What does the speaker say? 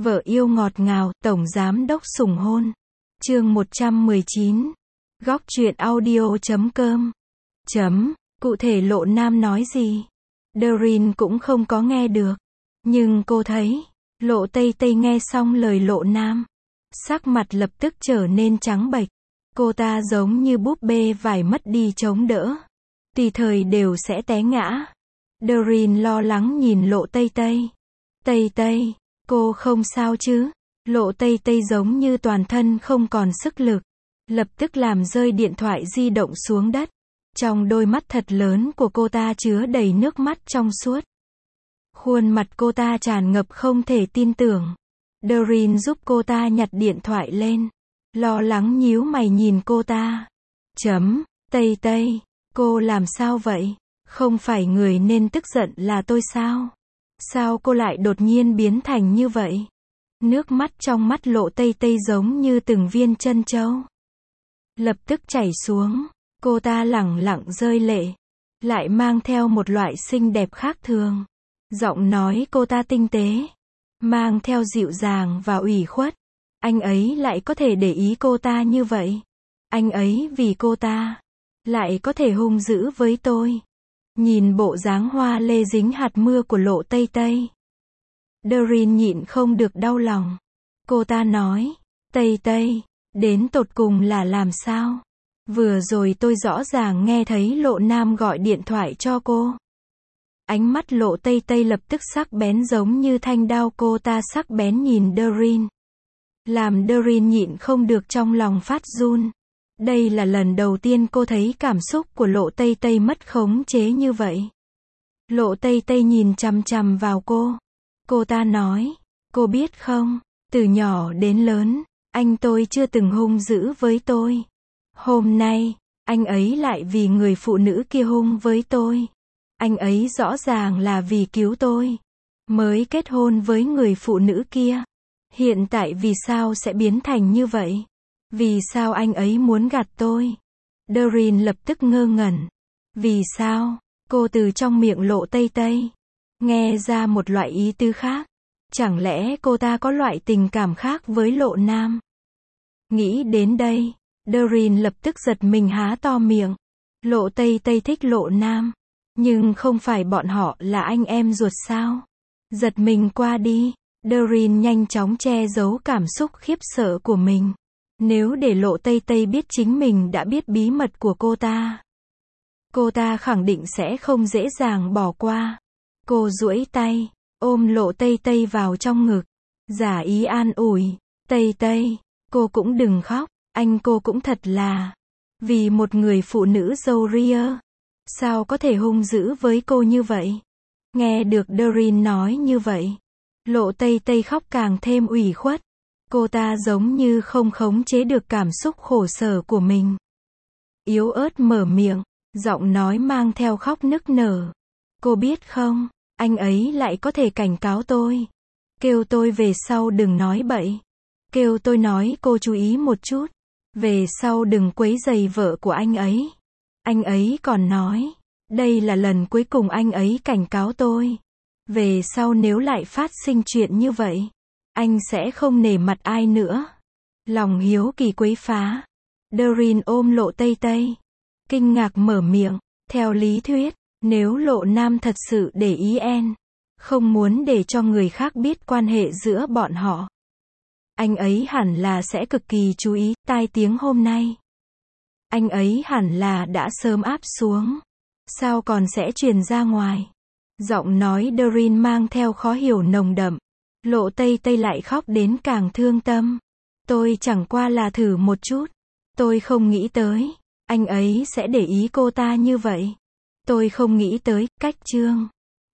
Vợ yêu ngọt ngào, tổng giám đốc sủng hôn. Chương 119. Góc truyện audio.com. Cụ thể Lộ Nam nói gì? Doreen cũng không có nghe được. Nhưng cô thấy, Lộ Tây Tây nghe xong lời Lộ Nam. Sắc mặt lập tức trở nên trắng bệch. Cô ta giống như búp bê vải mất đi chống đỡ. Tùy thời đều sẽ té ngã. Doreen lo lắng nhìn Lộ Tây Tây. Tây Tây, cô không sao chứ? Lộ Tây Tây giống như toàn thân không còn sức lực. Lập tức làm rơi điện thoại di động xuống đất. Trong đôi mắt thật lớn của cô ta chứa đầy nước mắt trong suốt. Khuôn mặt cô ta tràn ngập không thể tin tưởng. Doreen giúp cô ta nhặt điện thoại lên. Lo lắng nhíu mày nhìn cô ta. Tây Tây, cô làm sao vậy? Không phải người nên tức giận là tôi sao? Sao cô lại đột nhiên biến thành như vậy? Nước mắt trong mắt Lộ Tây Tây giống như từng viên trân châu. Lập tức chảy xuống. Cô ta lẳng lặng rơi lệ. Lại mang theo một loại xinh đẹp khác thường. Giọng nói cô ta tinh tế. Mang theo dịu dàng và ủy khuất. Anh ấy lại có thể để ý cô ta như vậy. Anh ấy vì cô ta lại có thể hung dữ với tôi. Nhìn bộ dáng hoa lê dính hạt mưa của Lộ Tây Tây. Doreen nhịn không được đau lòng. Cô ta nói, Tây Tây, đến tột cùng là làm sao? Vừa rồi tôi rõ ràng nghe thấy Lộ Nam gọi điện thoại cho cô. Ánh mắt Lộ Tây Tây lập tức sắc bén giống như thanh đao, cô ta sắc bén nhìn Doreen. Làm Doreen nhịn không được trong lòng phát run. Đây là lần đầu tiên cô thấy cảm xúc của Lộ Tây Tây mất khống chế như vậy. Lộ Tây Tây nhìn chằm chằm vào cô. Cô ta nói, cô biết không, từ nhỏ đến lớn, anh tôi chưa từng hung dữ với tôi. Hôm nay, anh ấy lại vì người phụ nữ kia hung với tôi. Anh ấy rõ ràng là vì cứu tôi mới kết hôn với người phụ nữ kia. Hiện tại vì sao sẽ biến thành như vậy? Vì sao anh ấy muốn gạt tôi? Doreen lập tức ngơ ngẩn. Vì sao? Cô từ trong miệng Lộ Tây Tây nghe ra một loại ý tứ khác. Chẳng lẽ cô ta có loại tình cảm khác với Lộ Nam? Nghĩ đến đây, Doreen lập tức giật mình há to miệng. Lộ Tây Tây thích Lộ Nam. Nhưng không phải bọn họ là anh em ruột sao? Giật mình qua đi. Doreen nhanh chóng che giấu cảm xúc khiếp sợ của mình. Nếu để Lộ Tây Tây biết chính mình đã biết bí mật của cô ta khẳng định sẽ không dễ dàng bỏ qua. Cô duỗi tay, ôm Lộ Tây Tây vào trong ngực. Giả ý an ủi, Tây Tây, cô cũng đừng khóc, anh cô cũng thật là vì một người phụ nữ dâu ria. Sao có thể hung dữ với cô như vậy? Nghe được Doreen nói như vậy, Lộ Tây Tây khóc càng thêm ủy khuất. Cô ta giống như không khống chế được cảm xúc khổ sở của mình. Yếu ớt mở miệng, giọng nói mang theo khóc nức nở. Cô biết không, anh ấy lại có thể cảnh cáo tôi. Kêu tôi về sau đừng nói bậy. Kêu tôi nói cô chú ý một chút. Về sau đừng quấy rầy vợ của anh ấy. Anh ấy còn nói, đây là lần cuối cùng anh ấy cảnh cáo tôi. Về sau nếu lại phát sinh chuyện như vậy, anh sẽ không nể mặt ai nữa. Lòng hiếu kỳ quấy phá. Doreen ôm Lộ Tây Tây. Kinh ngạc mở miệng. Theo lý thuyết, nếu Lộ Nam thật sự để ý em, không muốn để cho người khác biết quan hệ giữa bọn họ, anh ấy hẳn là sẽ cực kỳ chú ý. Tai tiếng hôm nay, anh ấy hẳn là đã sớm áp xuống. Sao còn sẽ truyền ra ngoài? Giọng nói Doreen mang theo khó hiểu nồng đậm. Lộ Tây Tây lại khóc đến càng thương tâm. Tôi chẳng qua là thử một chút. Tôi không nghĩ tới anh ấy sẽ để ý cô ta như vậy. Tôi không nghĩ tới cách chương